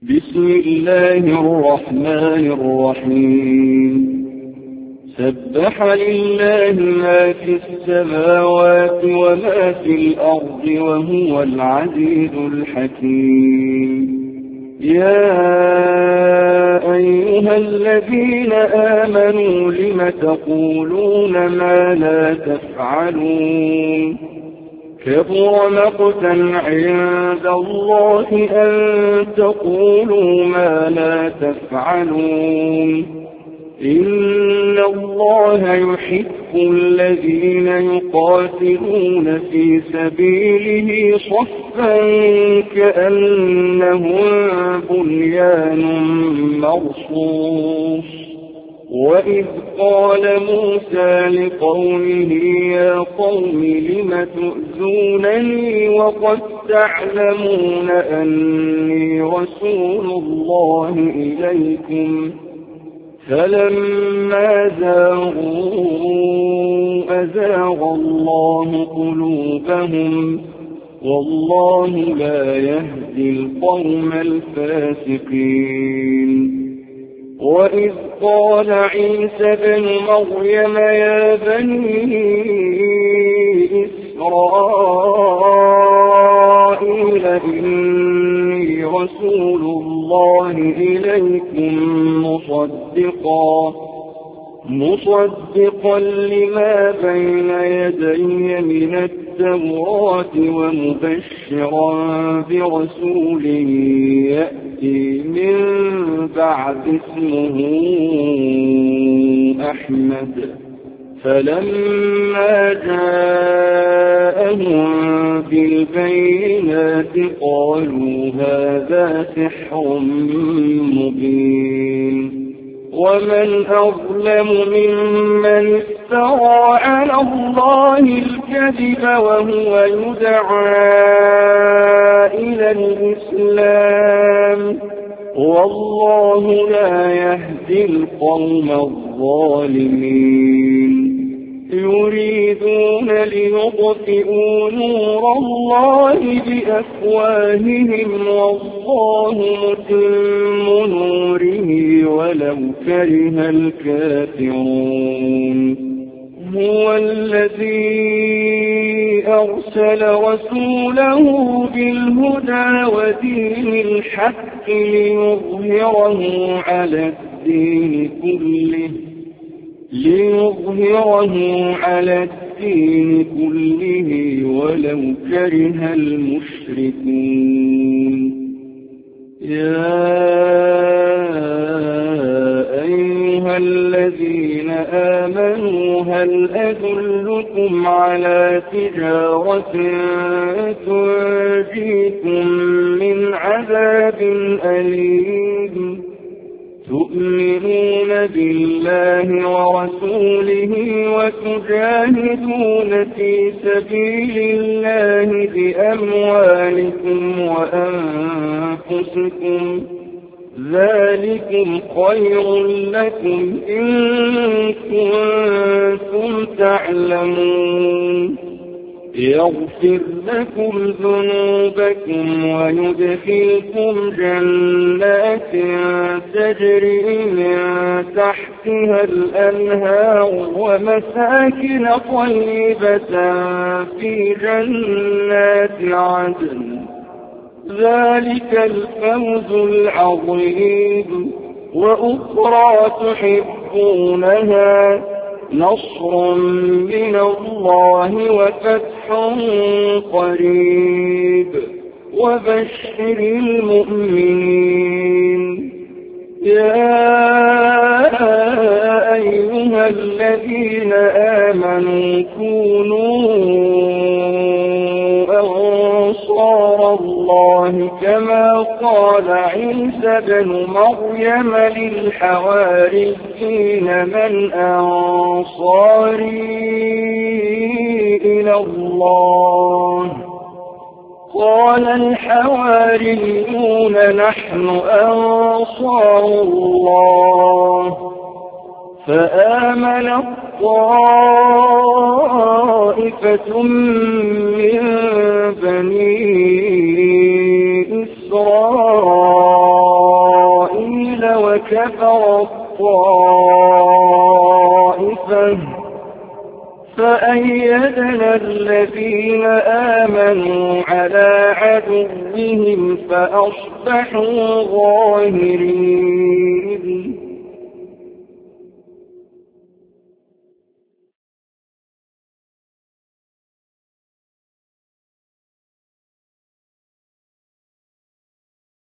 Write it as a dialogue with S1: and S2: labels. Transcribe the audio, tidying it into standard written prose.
S1: بسم الله الرحمن الرحيم سبح لله ما في السماوات وما في الأرض وهو العزيز الحكيم يا أيها الذين آمنوا لم تقولون ما لا تفعلون كبر مقتا عند الله أن تقولوا ما لا تفعلون إن الله يحب الذين يقاتلون في سبيله صفا كأنهم بنيان مرصوص وإذ قال موسى لقومه يا قوم لم تؤذونني وقد تعلمون أني رسول الله إليكم فلما زاغوا أزاغ الله قلوبهم والله لا يهدي القوم الفاسقين وإذ قال عيسى بن مريم يا بني إسرائيل إني رسول الله إليكم مصدقا لما بين يدي من التوراة ومبشرا برسول يأتي من بعد اسمه أحمد فلما جاءهم بالبينات قالوا هذا سحر مبين ومن أظلم ممن افترى على الله الكذب وهو يدعى إلى الإسلام والله لا يهدي القوم الظالمين يريدون ليطفئوا نور الله بأفواههم والله متم نوره ولو كره الكافرون هو الذي أرسل رسوله بالهدى ودين الحق ليظهره على الدين كله ولو كره المشركون يا أيها الذين آمنوا هل أدلكم على تجارة تنجيكم من عذاب أليم تؤمنون بالله ورسوله وتجاهدون في سبيل الله بأموالكم وأنفسكم ذلكم خير لكم إن كنتم تعلمون يغفر لكم ذنوبكم ويدخلكم جنات تجري من تحتها الأنهار ومساكن طيبة في جنات عدن ذلك الفوز العظيم وأخرى تحبونها نصر من الله وفتح قريب وبشر المؤمنين يا أيها الذين آمنوا كونوا أنصار الله كما قال عيسى بن مريم للحواريين من أنصاري إلى الله قال الحواريون نحن أنصار الله فآمن طائفة من بني إسرائيل وكفر الطائفة فأيدنا الذين آمنوا على عدوهم فأصبحوا ظاهرين